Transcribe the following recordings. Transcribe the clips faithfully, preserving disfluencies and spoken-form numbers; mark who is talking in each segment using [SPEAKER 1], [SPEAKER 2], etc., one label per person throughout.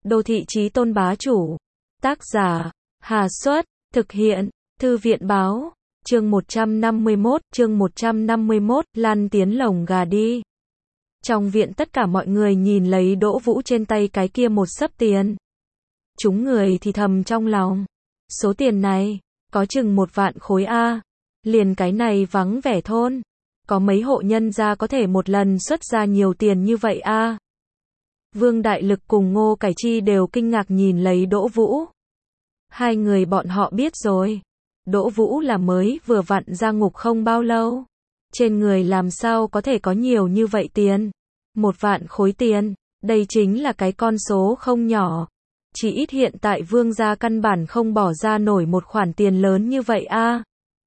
[SPEAKER 1] Đô thị chí tôn bá chủ. Tác giả, Hà Xuất, thực hiện, Thư viện báo, chương một trăm năm mươi mốt, chương một trăm năm mươi mốt, lăn tiến lồng gà đi. Trong viện tất cả mọi người nhìn lấy Đỗ Vũ trên tay cái kia một xấp tiền. Chúng người thì thầm trong lòng. Số tiền này, có chừng một vạn khối A. Liền cái này vắng vẻ thôn. Có mấy hộ nhân gia có thể một lần xuất ra nhiều tiền như vậy A. Vương Đại Lực cùng Ngô Cải Chi đều kinh ngạc nhìn lấy Đỗ Vũ. Hai người bọn họ biết rồi. Đỗ Vũ là mới vừa vặn ra ngục không bao lâu. Trên người làm sao có thể có nhiều như vậy tiền. Một vạn khối tiền, đây chính là cái con số không nhỏ. Chỉ ít hiện tại Vương gia căn bản không bỏ ra nổi một khoản tiền lớn như vậy a.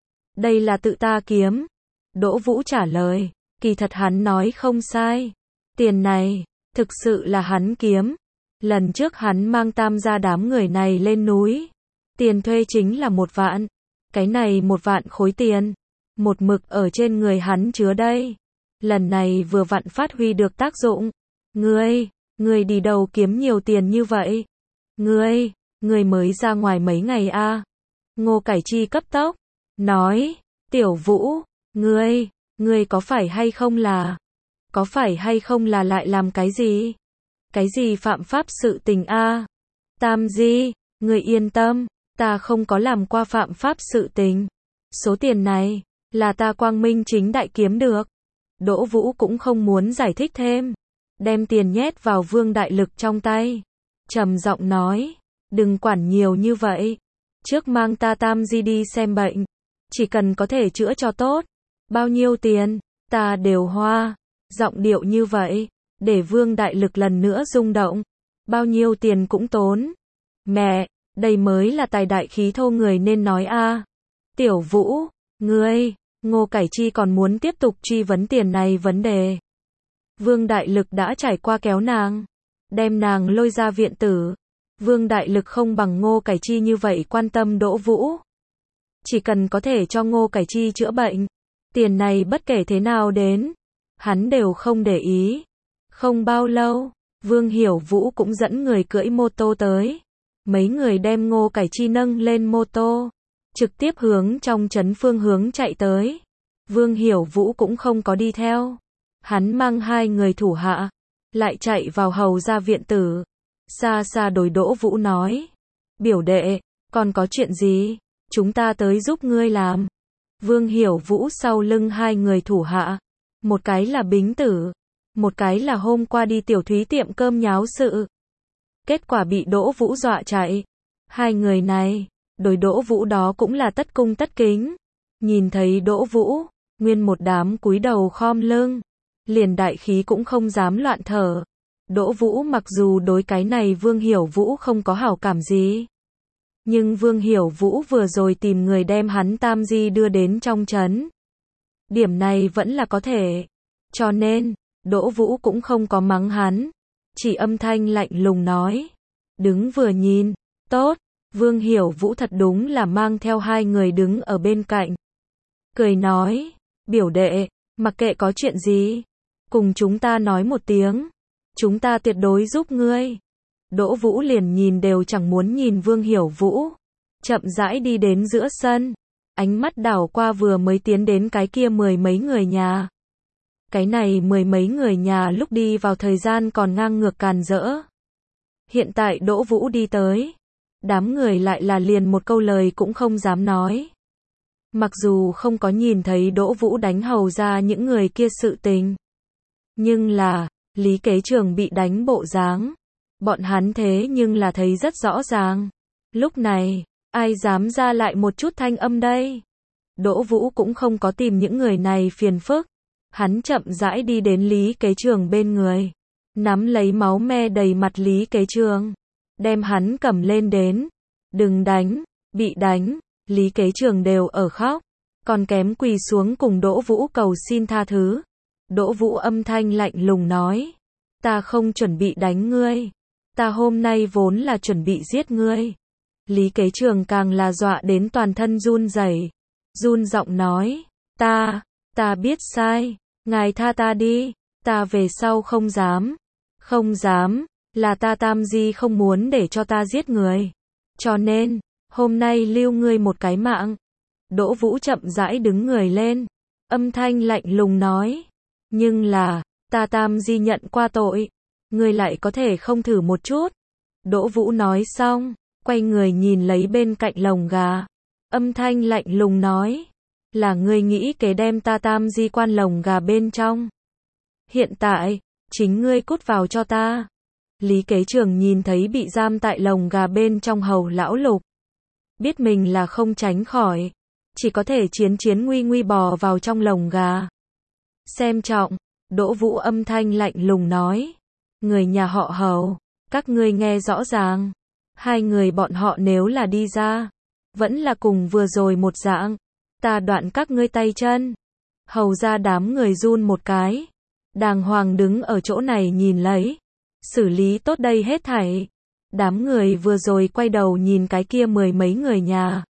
[SPEAKER 1] Đây là tự ta kiếm. Đỗ Vũ trả lời, kỳ thật hắn nói không sai. Tiền này, thực sự là hắn kiếm. Lần trước hắn mang Tam gia đám người này lên núi. Tiền thuê chính là một vạn. Cái này một vạn khối tiền. Một mực ở trên người hắn chứa đây. Lần này vừa vặn phát huy được tác dụng. Ngươi, ngươi đi đâu kiếm nhiều tiền như vậy? Ngươi, ngươi mới ra ngoài mấy ngày a? Ngô Cải Chi cấp tốc, nói, Tiểu Vũ, ngươi, ngươi có phải hay không là, có phải hay không là lại làm cái gì? Cái gì phạm pháp sự tình a? Tam Di, ngươi yên tâm, ta không có làm qua phạm pháp sự tình. Số tiền này, là ta quang minh chính đại kiếm được. Đỗ Vũ cũng không muốn giải thích thêm. Đem tiền nhét vào Vương Đại Lực trong tay. Trầm giọng nói, đừng quản nhiều như vậy. Trước mang ta Tam Di đi xem bệnh. Chỉ cần có thể chữa cho tốt. Bao nhiêu tiền, ta đều hoa. Giọng điệu như vậy, để Vương Đại Lực lần nữa rung động. Bao nhiêu tiền cũng tốn. Mẹ, đây mới là tài đại khí thô người nên nói a. Tiểu Vũ, ngươi, Ngô Cải Chi còn muốn tiếp tục truy vấn tiền này vấn đề. Vương Đại Lực đã trải qua kéo nàng, đem nàng lôi ra viện tử. Vương Đại Lực không bằng Ngô Cải Chi như vậy quan tâm Đỗ Vũ. Chỉ cần có thể cho Ngô Cải Chi chữa bệnh, tiền này bất kể thế nào đến, hắn đều không để ý. Không bao lâu, Vương Hiểu Vũ cũng dẫn người cưỡi mô tô tới. Mấy người đem Ngô Cải Chi nâng lên mô tô, trực tiếp hướng trong trấn phương hướng chạy tới. Vương Hiểu Vũ cũng không có đi theo. Hắn mang hai người thủ hạ, lại chạy vào hầu ra viện tử. Xa xa đối Đỗ Vũ nói, biểu đệ, còn có chuyện gì, chúng ta tới giúp ngươi làm. Vương Hiểu Vũ sau lưng hai người thủ hạ, một cái là Bính Tử, một cái là hôm qua đi Tiểu Thúy tiệm cơm nháo sự. Kết quả bị Đỗ Vũ dọa chạy. Hai người này, đối Đỗ Vũ đó cũng là tất cung tất kính. Nhìn thấy Đỗ Vũ, nguyên một đám cúi đầu khom lưng, liền đại khí cũng không dám loạn thở. Đỗ Vũ mặc dù đối cái này Vương Hiểu Vũ không có hảo cảm gì, nhưng Vương Hiểu Vũ vừa rồi tìm người đem hắn Tam Di đưa đến trong trấn. Điểm này vẫn là có thể. Cho nên, Đỗ Vũ cũng không có mắng hắn, chỉ âm thanh lạnh lùng nói, đứng vừa nhìn, tốt. Vương Hiểu Vũ thật đúng là mang theo hai người đứng ở bên cạnh. Cười nói, biểu đệ, mặc kệ có chuyện gì, cùng chúng ta nói một tiếng, chúng ta tuyệt đối giúp ngươi. Đỗ Vũ liền nhìn đều chẳng muốn nhìn Vương Hiểu Vũ. Chậm rãi đi đến giữa sân, ánh mắt đảo qua vừa mới tiến đến cái kia mười mấy người nhà. Cái này mười mấy người nhà lúc đi vào thời gian còn ngang ngược càn rỡ. Hiện tại Đỗ Vũ đi tới, đám người lại là liền một câu lời cũng không dám nói. Mặc dù không có nhìn thấy Đỗ Vũ đánh hầu ra những người kia sự tình, nhưng là, Lý Kế Trường bị đánh bộ dáng, bọn hắn thế nhưng là thấy rất rõ ràng. Lúc này, ai dám ra lại một chút thanh âm đây? Đỗ Vũ cũng không có tìm những người này phiền phức. Hắn chậm rãi đi đến Lý Kế Trường bên người, nắm lấy máu me đầy mặt Lý Kế Trường, đem hắn cầm lên đến. Đừng đánh, bị đánh, Lý Kế Trường đều ở khóc, còn kém quỳ xuống cùng Đỗ Vũ cầu xin tha thứ. Đỗ Vũ âm thanh lạnh lùng nói, ta không chuẩn bị đánh ngươi, ta hôm nay vốn là chuẩn bị giết ngươi. Lý Kế Trường càng là dọa đến toàn thân run rẩy, run giọng nói, ta, ta biết sai, ngài tha ta đi, ta về sau không dám, không dám, Là ta Tam Di không muốn để cho ta giết người. Cho nên, hôm nay lưu ngươi một cái mạng. Đỗ Vũ chậm rãi đứng người lên. Âm thanh lạnh lùng nói. Nhưng là, ta Tam Di nhận qua tội. Ngươi lại có thể không thử một chút. Đỗ Vũ nói xong, quay người nhìn lấy bên cạnh lồng gà. Âm thanh lạnh lùng nói. Là ngươi nghĩ kế đem ta Tam Di quan lồng gà bên trong. Hiện tại, chính ngươi cút vào cho ta. Lý Kế Trường nhìn thấy bị giam tại lồng gà bên trong Hầu lão Lục. Biết mình là không tránh khỏi. Chỉ có thể chiến chiến nguy nguy bò vào trong lồng gà. Xem trọng, Đỗ Vũ âm thanh lạnh lùng nói. Người nhà họ Hầu, các ngươi nghe rõ ràng. Hai người bọn họ nếu là đi ra, vẫn là cùng vừa rồi một dạng. Ta đoạn các ngươi tay chân. Hầu ra đám người run một cái. Đàng hoàng đứng ở chỗ này nhìn lấy. Xử lý tốt đây hết thảy. Đám người vừa rồi quay đầu nhìn cái kia mười mấy người nhà.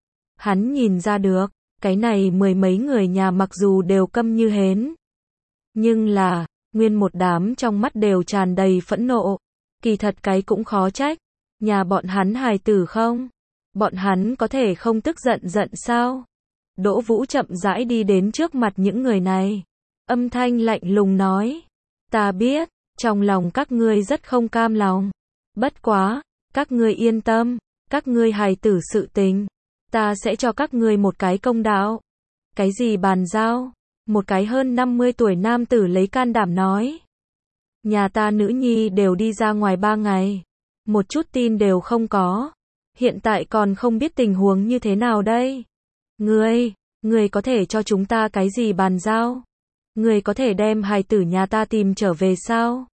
[SPEAKER 1] Hắn nhìn ra được, cái này mười mấy người nhà mặc dù đều câm như hến. Nhưng là, nguyên một đám trong mắt đều tràn đầy phẫn nộ. Kỳ thật cái cũng khó trách. Nhà bọn hắn hài tử không? Bọn hắn có thể không tức giận giận sao? Đỗ Vũ chậm rãi đi đến trước mặt những người này. Âm thanh lạnh lùng nói. Ta biết, trong lòng các ngươi rất không cam lòng. Bất quá, các ngươi yên tâm, các ngươi hài tử sự tình. Ta sẽ cho các ngươi một cái công đạo. Cái gì bàn giao? Một cái hơn năm mươi tuổi nam tử lấy can đảm nói. Nhà ta nữ nhi đều đi ra ngoài ba ngày. Một chút tin đều không có. Hiện tại còn không biết tình huống như thế nào đây. Ngươi, ngươi có thể cho chúng ta cái gì bàn giao? Ngươi có thể đem hài tử nhà ta tìm trở về sao?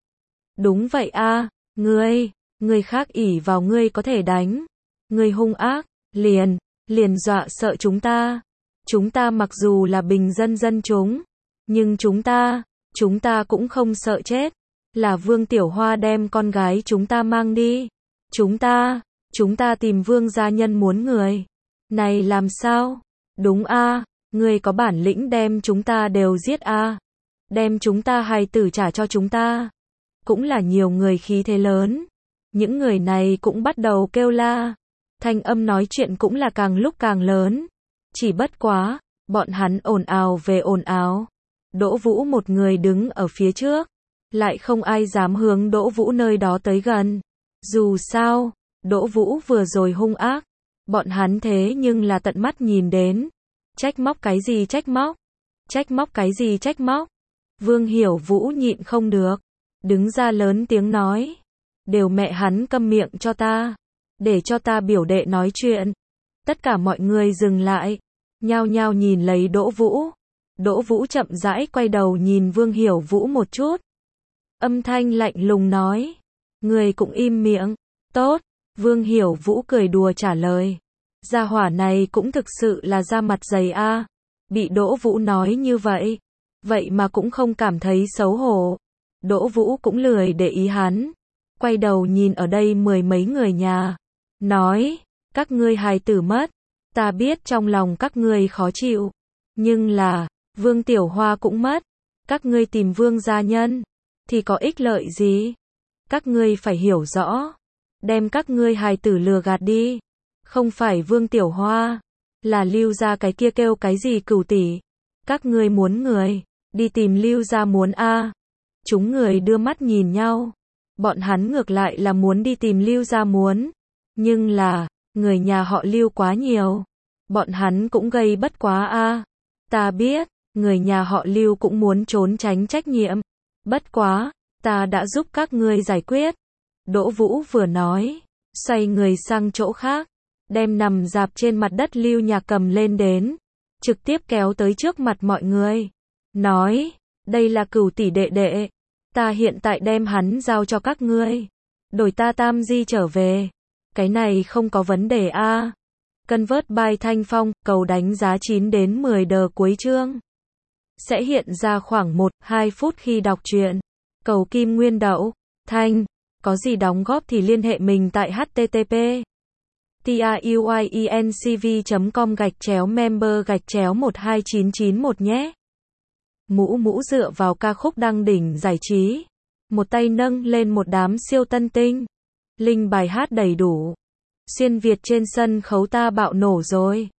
[SPEAKER 1] Đúng vậy a, ngươi, ngươi khác ỷ vào ngươi có thể đánh. Ngươi hung ác, liền, liền dọa sợ chúng ta. Chúng ta mặc dù là bình dân dân chúng, nhưng chúng ta, chúng ta cũng không sợ chết. Là Vương Tiểu Hoa đem con gái chúng ta mang đi. Chúng ta, chúng ta tìm Vương gia nhân muốn người. Này làm sao? Đúng a, ngươi có bản lĩnh đem chúng ta đều giết a. Đem chúng ta hài tử trả cho chúng ta. Cũng là nhiều người khí thế lớn. Những người này cũng bắt đầu kêu la. Thanh âm nói chuyện cũng là càng lúc càng lớn. Chỉ bất quá, bọn hắn ồn ào về ồn ào. Đỗ Vũ một người đứng ở phía trước. Lại không ai dám hướng Đỗ Vũ nơi đó tới gần. Dù sao, Đỗ Vũ vừa rồi hung ác. Bọn hắn thế nhưng là tận mắt nhìn đến. Trách móc cái gì trách móc? Trách móc cái gì trách móc? Vương Hiểu Vũ nhịn không được. Đứng ra lớn tiếng nói. Đều mẹ hắn câm miệng cho ta. Để cho ta biểu đệ nói chuyện. Tất cả mọi người dừng lại. Nhao nhao nhìn lấy Đỗ Vũ. Đỗ Vũ chậm rãi quay đầu nhìn Vương Hiểu Vũ một chút. Âm thanh lạnh lùng nói. Người cũng im miệng. Tốt. Vương Hiểu Vũ cười đùa trả lời. Gia hỏa này cũng thực sự là da mặt dày a. Bị Đỗ Vũ nói như vậy. Vậy mà cũng không cảm thấy xấu hổ. Đỗ Vũ cũng lười để ý hắn. Quay đầu nhìn ở đây mười mấy người nhà. Nói. Các ngươi hài tử mất. Ta biết trong lòng các ngươi khó chịu. Nhưng là, Vương Tiểu Hoa cũng mất. Các ngươi tìm Vương gia nhân. Thì có ích lợi gì? Các ngươi phải hiểu rõ. Đem các ngươi hài tử lừa gạt đi. Không phải Vương Tiểu Hoa. Là Lưu gia cái kia kêu cái gì Cửu tỷ. Các ngươi muốn người. Đi tìm Lưu gia muốn a. Chúng người đưa mắt nhìn nhau. Bọn hắn ngược lại là muốn đi tìm Lưu gia muốn. Nhưng là, người nhà họ Lưu quá nhiều. Bọn hắn cũng gây bất quá a. Ta biết, người nhà họ Lưu cũng muốn trốn tránh trách nhiệm. Bất quá, ta đã giúp các ngươi giải quyết. Đỗ Vũ vừa nói, xoay người sang chỗ khác, đem nằm dạp trên mặt đất Lưu Nhạc cầm lên đến, trực tiếp kéo tới trước mặt mọi người. Nói, đây là Cửu tỷ đệ đệ. Ta hiện tại đem hắn giao cho các ngươi. Đổi ta Tam Di trở về. Cái này không có vấn đề a. Convert by Thanh Phong, cầu đánh giá chín đến mười đờ cuối chương. Sẽ hiện ra khoảng một đến hai phút khi đọc truyện. Cầu Kim Nguyên Đậu, Thanh, có gì đóng góp thì liên hệ mình tại http truyencv chấm com gạch chéo member gạch chéo một hai chín chín một nhé. Mũ mũ dựa vào ca khúc đăng đỉnh giải trí. một tay nâng lên một đám siêu tân tinh. Linh bài hát đầy đủ. Xuyên Việt trên sân khấu ta bạo nổ rồi.